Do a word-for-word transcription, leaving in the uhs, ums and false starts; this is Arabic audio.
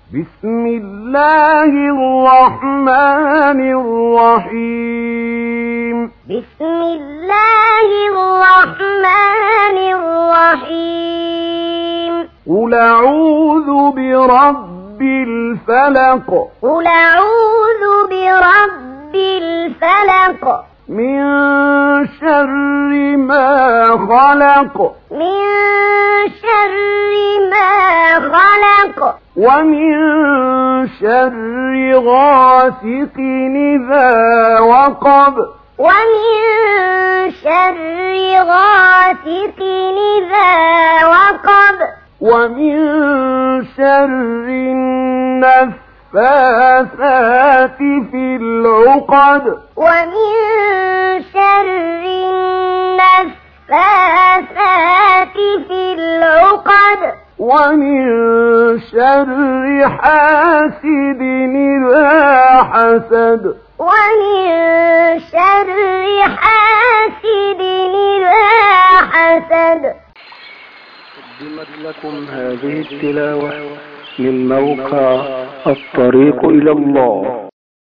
بسم الله الرحمن الرحيم بسم الله الرحمن الرحيم قل أعوذ برب الفلق قل أعوذ برب الفلق من شر ما خلق من شر ما خلق ومن شر غاسق إذا وقب ومن شر غاسق إذا وقب ومن شر النفاثات في العقد ومن شر النفاثات في العقد ومن شر حاسد إذا حسد ومن شر حاسد إذا حسد. قدمت لكم هذه التلاوة من موقع الطريق إلى الله.